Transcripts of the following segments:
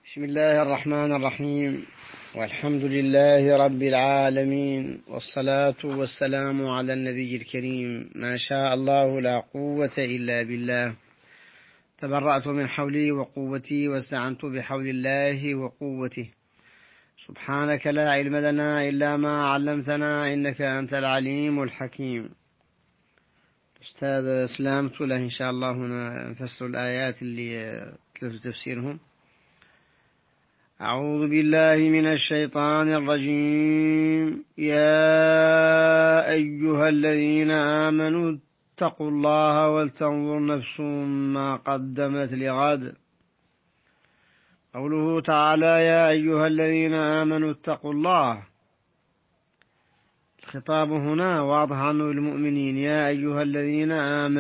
بسم الله الرحمن الرحيم، والحمد لله رب العالمين، والصلاة والسلام على النبي الكريم. ما شاء الله لا قوة إلا بالله. تبرأت من حولي وقوتي واستعنت بحول الله وقوته. سبحانك لا علم لنا إلا ما علمتنا، إنك أنت العليم الحكيم. أستاذ أسلمت له إن شاء الله. هنا نفسر الآيات اللي تلفت تفسيرهم. أعوذ بالله من الشيطان الرجيم. يا أيها الذين آمنوا اتقوا الله ولتنظر نفس ما قدمت لغد. قوله تعالى يا أيها الذين آمنوا اتقوا الله، الخطاب هنا واضح عنه المؤمنين. يا أيها الذين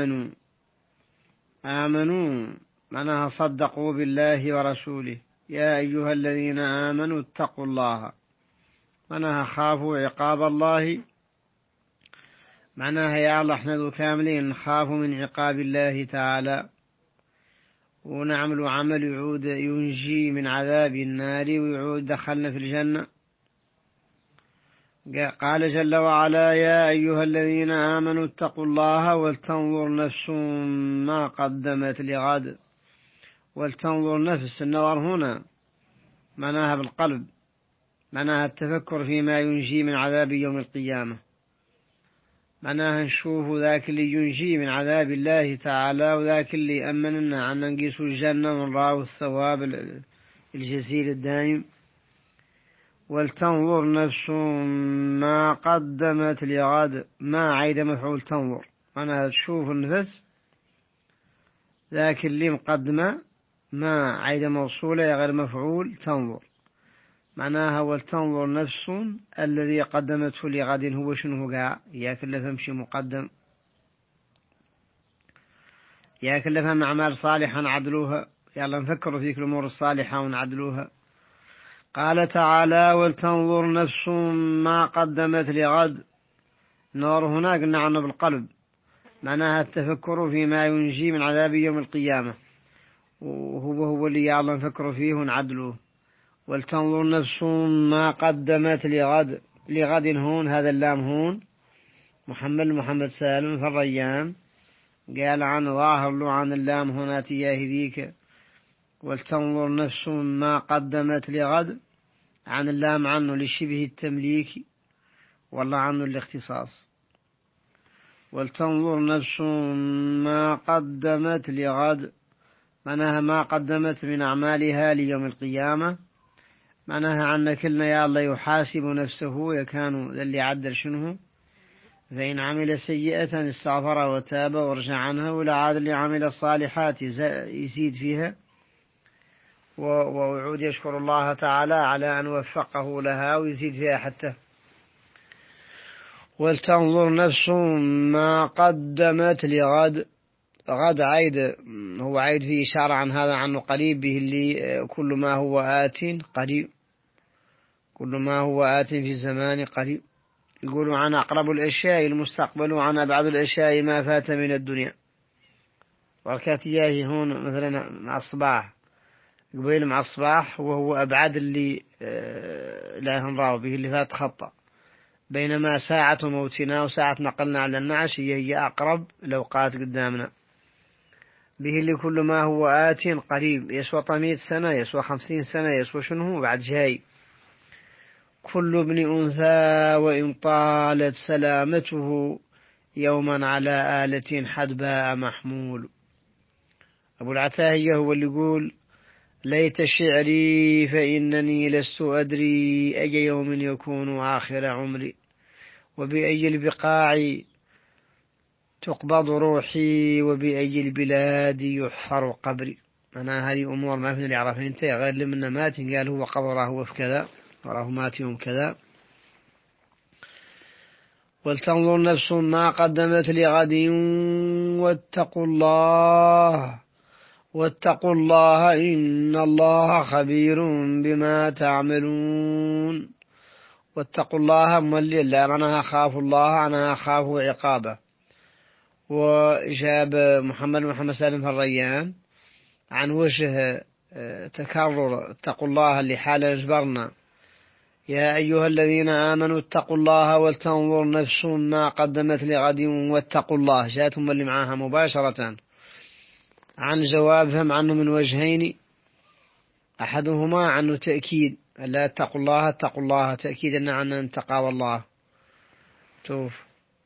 آمنوا معناها صدقوا بالله ورسوله. يا أيها الذين آمنوا اتقوا الله معناها خافوا عقاب الله. معناها يا الله احنا ذو كاملين نخافوا من عقاب الله تعالى، ونعمل عمل يعود ينجي من عذاب النار ويعود دخلنا في الجنة. قال جل وعلا يا أيها الذين آمنوا اتقوا الله ولتنظر نفس ما قدمت لغد. ولتنظر نفس، النظر هنا معناها بالقلب، معناها التفكر فيما ينجي من عذاب يوم القيامة. معناها نشوف ذاك اللي ينجي من عذاب الله تعالى، وذاك اللي أمننا عن نقيس الجنة ونراه الثواب الجزيل الدائم. ولتنظر نفس ما قدمت لغد. ما عيد مفعول تنظر، معناها تشوف النفس ذاك اللي مقدمة. ما عيد موصولة غير مفعول تنظر، معناها ولتنظر نفس الذي قدمته لغد. هو شنو قاع؟ يا كله فمشي مقدم، يا كله فهم أعمال صالحة نعدلوها. يلا نفكروا فيك الأمور الصالحة ونعدلوها. قال تعالى ولتنظر نفس ما قدمت لغد. نور هنا قلنا عنه بالقلب، معناها التفكر فيما ينجي من عذاب يوم القيامة، وهو اللي يلا نفكروا فيه ونعدلوه. ولتنظر نفس ما قدمت لغد. لغد هون، هذا اللام هون محمد سالم في الريان قال عن ظاهر له عن اللام هنا تياه ذيك. ولتنظر نفس ما قدمت لغد، عن اللام عنه لشبه التمليك، والله عنه الاختصاص. ولتنظر نفس ما قدمت لغد، معناها ما قدمت من أعمالها ليوم القيامة. معناها عنا كلنا يا الله يحاسب نفسه يكان اللي عدل شنه. فإن عمل سيئة استغفر وتاب ورجع عنها، ولا عاد اللي عمل الصالحات يزيد فيها ويعود يشكر الله تعالى على أن وفقه لها ويزيد فيها حتى. ولتنظر نفس ما قدمت لغد. غد عيد، هو عيد فيه إشارة عن هذا عنه قريب به، اللي كل ما هو آت قريب، كل ما هو آت في الزمان قريب. يقولوا عن أقرب الأشياء المستقبل، وعن أبعد الأشياء ما فات من الدنيا. والكاتياه هون مثلا مع الصباح، قبيل مع الصباح وهو أبعد اللي لا نراه به اللي فات خطأ. بينما ساعة موتنا وساعة نقلنا على النعش هي أقرب الأوقات قدامنا. به اللي كل ما هو آت قريب، يسوى 100 سنة، يسوى 50 سنة، يسوى شنو بعد جاي. كل ابن أنثى وإن طالت سلامته، يوما على آلة حدباء محمول. أبو العتاهية هو اللي يقول ليت شعري فإنني لست أدري أي يوم يكون آخر عمري، وبأي البقاع تقبض روحي، وبأي البلاد يحفر قبري. أنا هذه أمور ما فينا اللي يعرفين انت غير لمن مات قال هو قبره هو في كذا، وراه مات يوم كذا. ولتنظر نفس ما قدمت لغد واتقوا الله إن الله خبير بما تعملون. واتقوا الله مولي لا معناها خافوا الله، أنا خافوا عقابه. وجاب محمد سالم في الريان عن وجه تكرر اتقوا الله اللي حال يجبرنا. يا أيها الذين آمنوا اتقوا الله ولتنظر نفس ما قدمت لغد واتقوا الله، جاءتهم اللي معاها مباشرة عن جوابهم عنه من وجهين، أحدهما عنه تأكيد لا اتقوا الله اتقوا الله، تأكيد أن عنه انتقى والله توف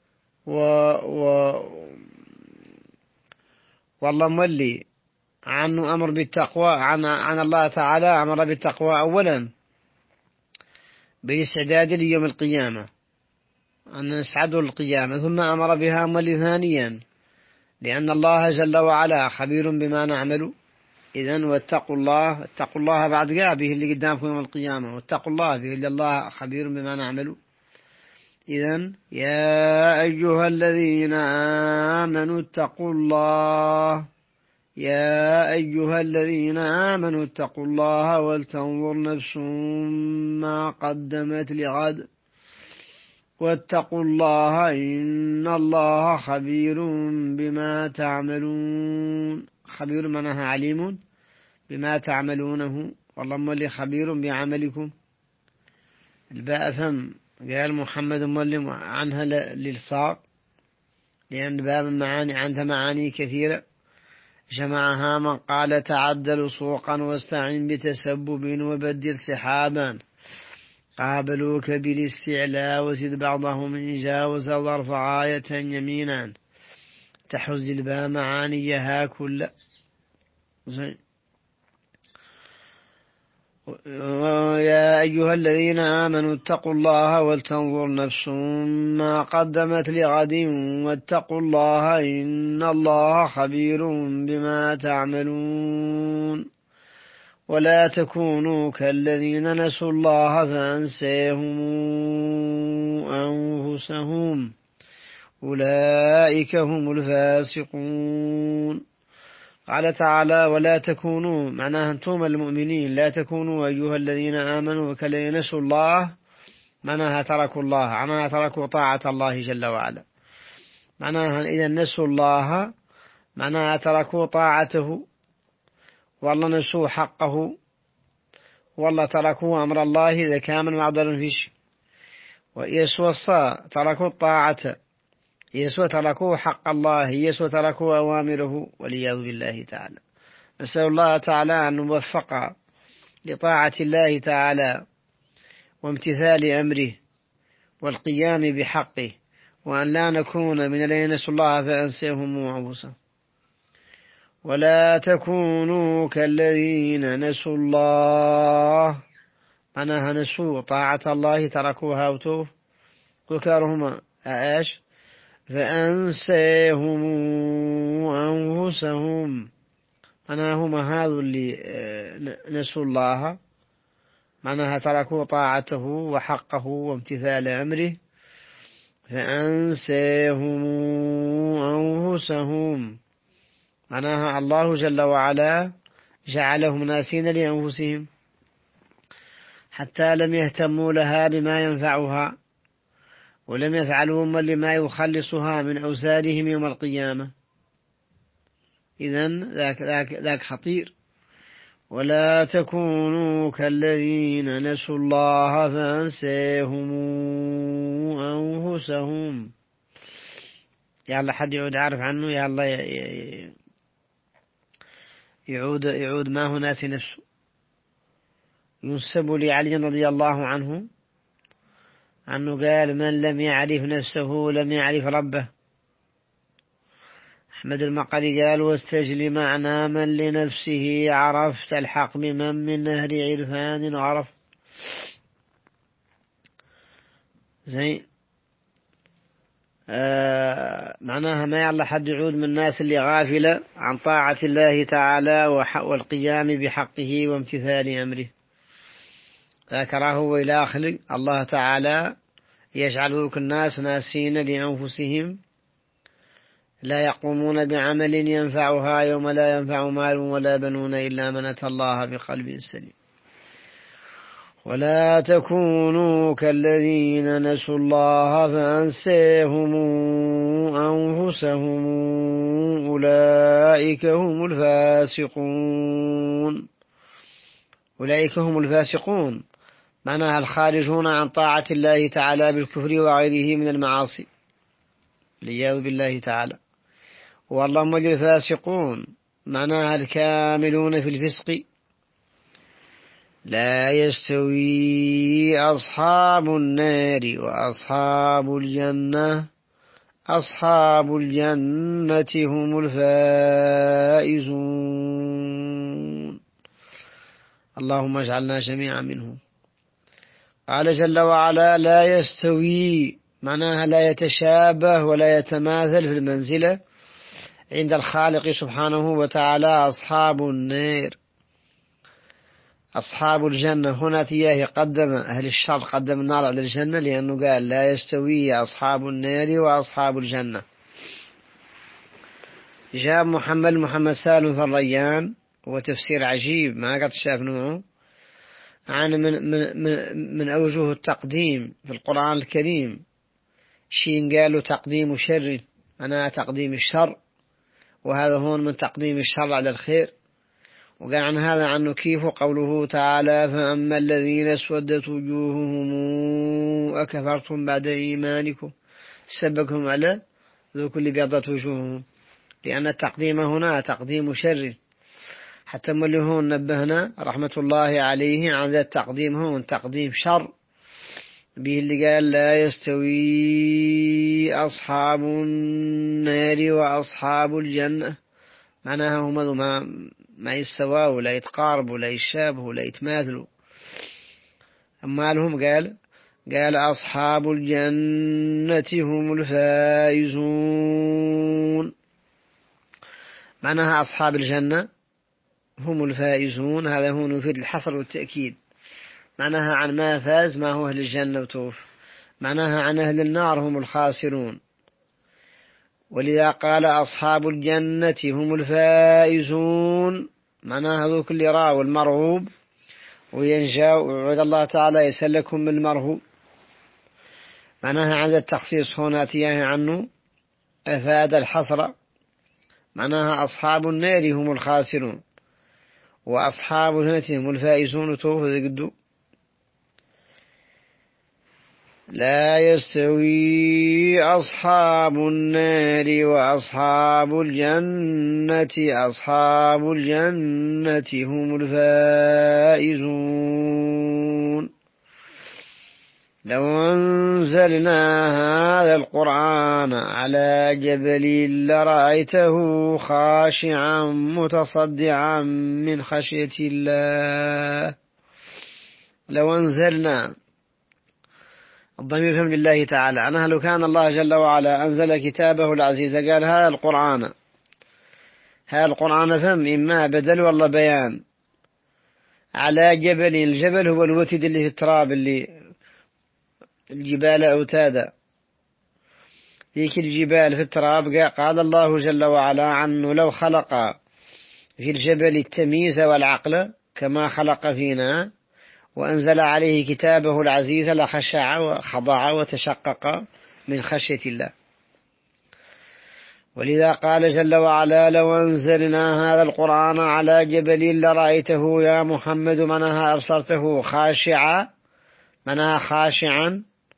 والله مولي عنه أمر بالتقوى عن الله تعالى أمر بالتقوى أولا بالاستعداد ليوم القيامة أن نسعد القيامة، ثم أمر بها مولي ثانيا لأن الله جل وعلا خبير بما نعمل. إذن واتقوا الله اتقوا الله بعد به اللي قدامكم يوم القيامة، واتقوا الله به اللي الله خبير بما نعمل. إذن يا أيها الذين آمنوا اتقوا الله، يا أيها الذين آمنوا اتقوا الله ولتنظر نفس ما قدمت لغد واتقوا الله إن الله خبير بما تعملون. خبير معناها عليم بما تعملونه، والله مولي خبير بعملكم. الباء ثم قال محمد مولي عنها للصاق لأن باب معاني عندها معاني كثيرة جمعها من قال تعدل سوقا واستعن بتسبب وبدل سحابا، قابلوك بالاستعلاء وزد بعضهم إن جاوز ظرف غاية يمينا، تحز الباء معانيها كل زين. يا أيها الذين آمنوا اتقوا الله ولتنظر نفس ما قدمت لغد واتقوا الله إن الله خبير بما تعملون. ولا تكونوا كالذين نسوا الله فأنساهم أنفسهم أولئك هم الفاسقون. قال تعالى ولا تكونوا معناها أنتم المؤمنين، لا تكونوا أيها الذين آمنوا كالذين نسوا الله، معناها تركوا الله، معناها تركوا طاعة الله جل وعلا. معناها إذا نسوا الله معناها تركوا طاعته، والله نسوا حقه، والله تركوا أمر الله إذا كان من معضل فيش. ويسوى الصا تركوا الطاعة، يسوى تركوا حق الله، يسوى تركوا أوامره والعياذ بالله تعالى. نسأل الله تعالى أن نوفق لطاعة الله تعالى وامتثال أمره والقيام بحقه، وأن لا نكون من الذين نسوا الله فأنساهم أنفسهم. ولا تكونوا كالذين نسوا الله معناها نسوا طاعة الله تركوها وتوف وكرهما أعاش فأنساهم أنفسهم، معناها هم هذا اللي نسوا الله معناها تركوا طاعته وحقه وامتثال أمره، فأنساهم أنفسهم معناها الله جل وعلا جعلهم ناسين لأنفسهم حتى لم يهتموا لها بما ينفعها، ولم يفعلوا لما يخلصها من أوزارهم يوم القيامة. إذن ذاك خطير. ولا تكونوا كالذين نسوا الله فأنساهم أنفسهم. يا الله حد يعود عارف عنه، يا الله يعود ما هو ناسي نفسه. ينسب لعلي رضي الله عنه أنه قال من لم يعرف نفسه لم يعرف ربه. أحمد المقري قال واستجل معنى من لنفسه عرفت الحق بمن من نهر عرفان عرف. زين معناها ما يعلى حد يعود من الناس اللي غافلة عن طاعة الله تعالى والقيام بحقه وامتثال أمره. ذكره وإلى آخر الله تعالى يجعل الناس ناسين لأنفسهم لا يقومون بعمل ينفعها يوم لا ينفع مال ولا بنون إلا من أتى الله بقلب سليم. ولا تكونوا كالذين نسوا الله فأنساهم أنفسهم أولئك هم الفاسقون. أولئك هم الفاسقون، معناها الخارجون عن طاعة الله تعالى بالكفر وغيره من المعاصي، والعياذ بالله تعالى. والله الفاسقون معناها الكاملون في الفسق. لا يستوي أصحاب النار وأصحاب الجنة، أصحاب الجنة هم الفائزون. اللهم اجعلنا جميعا منهم. قال جل وعلا: لا يستوي، معناها لا يتشابه ولا يتماثل في المنزلة عند الخالق سبحانه وتعالى أصحاب النار أصحاب الجنة. هنا تياه قدم أهل الشر، قدم النار على الجنة، لأنه قال: لا يستوي أصحاب النار وأصحاب الجنة. جاء محمد سالم الريان، وتفسير عجيب ما قد شاف نوعه، عن من أوجه التقديم في القرآن الكريم. شين قالوا تقديم شر، أنا تقديم الشر، وهذا هون من تقديم الشر على الخير. وقال عن هذا عنه كيف قوله تعالى: فأما الذين اسودت وجوههم أكفرتم بعد إيمانكم سبكهم على ذوك اللي بيضت وجوههم، لأن التقديم هنا تقديم شر. حتى اللي هون نبهنا رحمة الله عليه عن ذا التقديم هون تقديم شر، به اللي قال: لا يستوي أصحاب النار وأصحاب الجنة، معناها هم ما يستواوا، لا يتقاربوا، لا يشابهوا، لا يتماثلوا. أما لهم قال أصحاب الجنة هم الفائزون، معناها أصحاب الجنة هم الفائزون. هذا هو يفيد الحصر والتأكيد، معناها عن ما فاز ما هو أهل الجنة وتوف، معناها عن أهل النار هم الخاسرون. ولذا قال أصحاب الجنة هم الفائزون، معناها ذوك اللي راوا المرغوب وينجاوا، وعد الله تعالى يسلكهم من المرهوب. معناها عند التخصيص هنا تياه عنه أفاد الحصر، معناها أصحاب النار هم الخاسرون وأصحاب الجنة هم الفائزون. توف ذي لا يستوي أصحاب النار وأصحاب الجنة، أصحاب الجنة هم الفائزون. لو أنزلنا هذا القرآن على جبل لرأيته خاشعا متصدعا من خشية الله. لو أنزلنا، الضمير فهم لله تعالى، أنها لو كان الله جل وعلا أنزل كتابه العزيز قال هذا القرآن فهم إما بدل والله بيان على جبل. الجبل هو الوتد اللي في التراب، اللي الجبال أوتادا، ذيك الجبال في التراب. قال الله جل وعلا عنه: لو خلق في الجبل التمييز والعقل كما خلق فينا وأنزل عليه كتابه العزيز لخشع وخضع وتشقق من خشية الله. ولذا قال جل وعلا: لو أنزلنا هذا القرآن على جبل لرأيته يا محمد، منها أبصرته خاشعا، منها خاشعا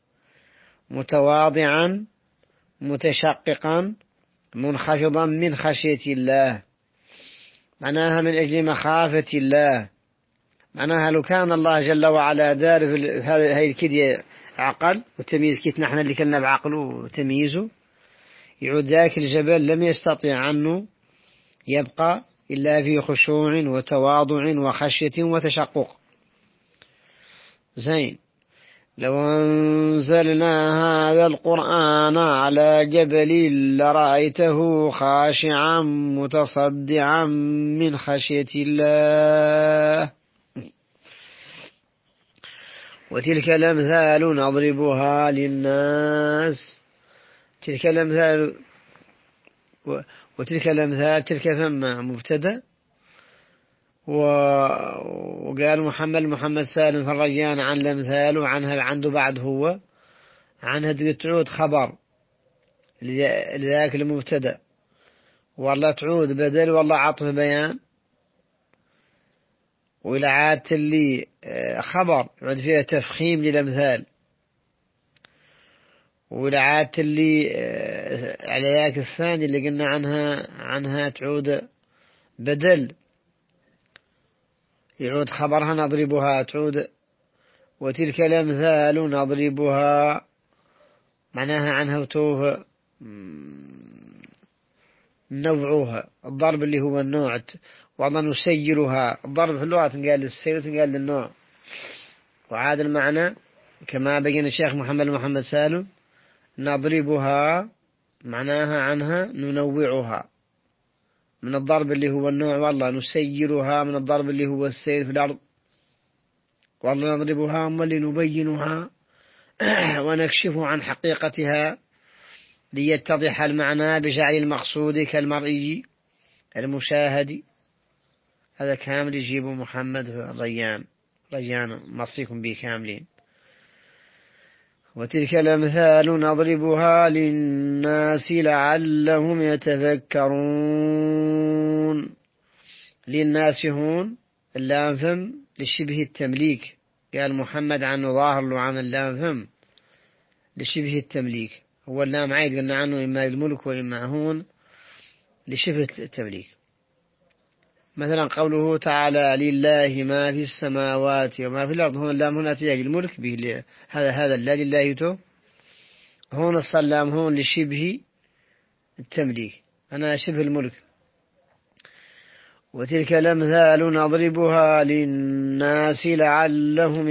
متواضعا متشققا منخفضا من خشية الله، معناها من أجل مخافة الله. معناها لو كان الله جل وعلا دار في هذه الكدية عقل وتمييز، كيف نحن اللي كنا بعقله وتمييزه، يعود ذاك الجبل لم يستطيع عنه يبقى إلا في خشوع وتواضع وخشية وتشقق. زين. لو أنزلنا هذا القرآن على جبل لرأيته خاشعا متصدعا من خشية الله. وتلك الأمثال نضربها للناس. تلك الأمثال تلك ثم مبتدأ، وقال محمد سالم الريان عن الأمثال، وعنها عنده بعد هو عنها تعود خبر لذاك المبتدأ، والله تعود بدل والله عطف بيان، وإلى عادة اللي خبر يعود فيها تفخيم للأمثال، وإلى عادة اللي على ذاك الثاني اللي قلنا عنها تعود بدل، يعود خبرها نضربها تعود. وتلك الأمثال نضربها معناها عنها وتوه نوعها، الضرب اللي هو النوع، والله نسيرها. الضرب في اللغة تنقال للسير وتنقال للنوع. وعاد المعنى كما بين الشيخ محمد سالم، نضربها معناها عنها ننوعها من الضرب اللي هو النوع، والله نسيرها من الضرب اللي هو السير في الأرض، والله نضربها اللي نبينها ونكشف عن حقيقتها ليتضح المعنى بجعل المقصود كالمرئي المشاهد. هذا كامل يجيب محمد ريان مصيكم به كاملين. وتلك الأمثال نضربها للناس لعلهم يتفكرون. للناس هون اللام فم لشبه التمليك، قال محمد عنه ظاهر له عن اللام فم لشبه التمليك. هو اللام عيد قلنا عنه إما الملك وإما هون لشبه التمليك. مثلا قوله تعالى لله ما في السماوات وما في الأرض، هون اللام هنا تيجي الملك به، هذا اللا لله تو، هون الصلام هون لشبه التمليك أنا شبه الملك. وتلك الأمثال نضربها للناس لعلهم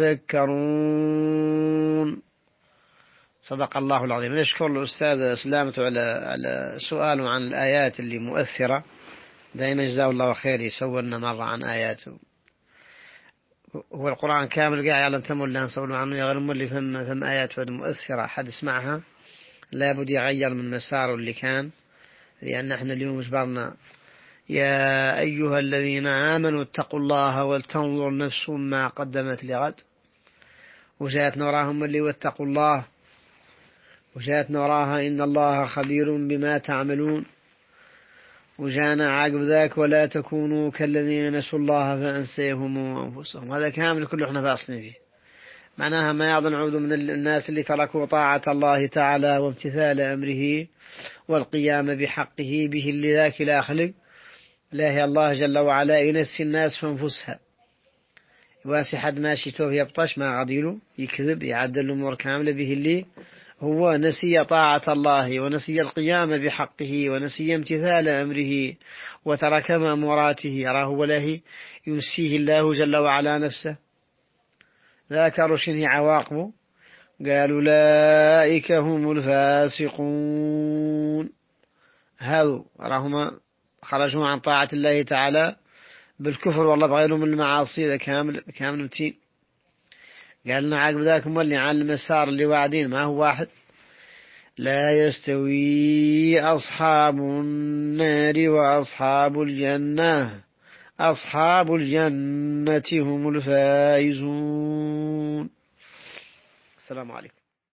يتفكرون. صدق الله العظيم. نشكر الأستاذ سلامته على سؤاله عن الآيات اللي مؤثرة، دائما جزاه الله خير يسولنا مرة عن آياته. هو القرآن كامل قاعد يعلم تمر لها نسولنا عنه يا غير اللي فهم آيات مؤثرة حد يسمعها لابد يغير من مساره اللي كان، لأن احنا اليوم اجبرنا يا أيها الذين آمنوا اتقوا الله ولتنظر نفس ما قدمت لغد، وجاءت نوراهم اللي واتقوا الله، وجاءت نوراها إن الله خبير بما تعملون، وجاءنا عقب ذاك ولا تكونوا كالذين نسوا الله فأنسيهم أنفسهم. هذا كامل كله احنا فاصلين فيه، معناها ما يعظم عود من الناس اللي تركوا طاعة الله تعالى وامتثال أمره والقيام بحقه به اللي ذاك لا خلق لا هي الله جل وعلا ينسي الناس في أنفسها. واسي حد ماشي توه يبطش ما غديله يكذب يعدل الأمور كاملة به اللي هو نسي طاعة الله ونسي القيام بحقه ونسي امتثال أمره وترك مأموراته، يراه وله ينسيه الله جل وعلا نفسه. ذاكروا شنه عواقبه، قالوا أولئك هم الفاسقون. هذو راهم خرجوا عن طاعة الله تعالى بالكفر والله بغيرهم من المعاصي. ذا كامل متين. قالنا عقب ذاك مولي عن المسار اللي واعدين ما هو واحد. لا يستوي أصحاب النار وأصحاب الجنة، أصحاب الجنة هم الفائزون. السلام عليكم.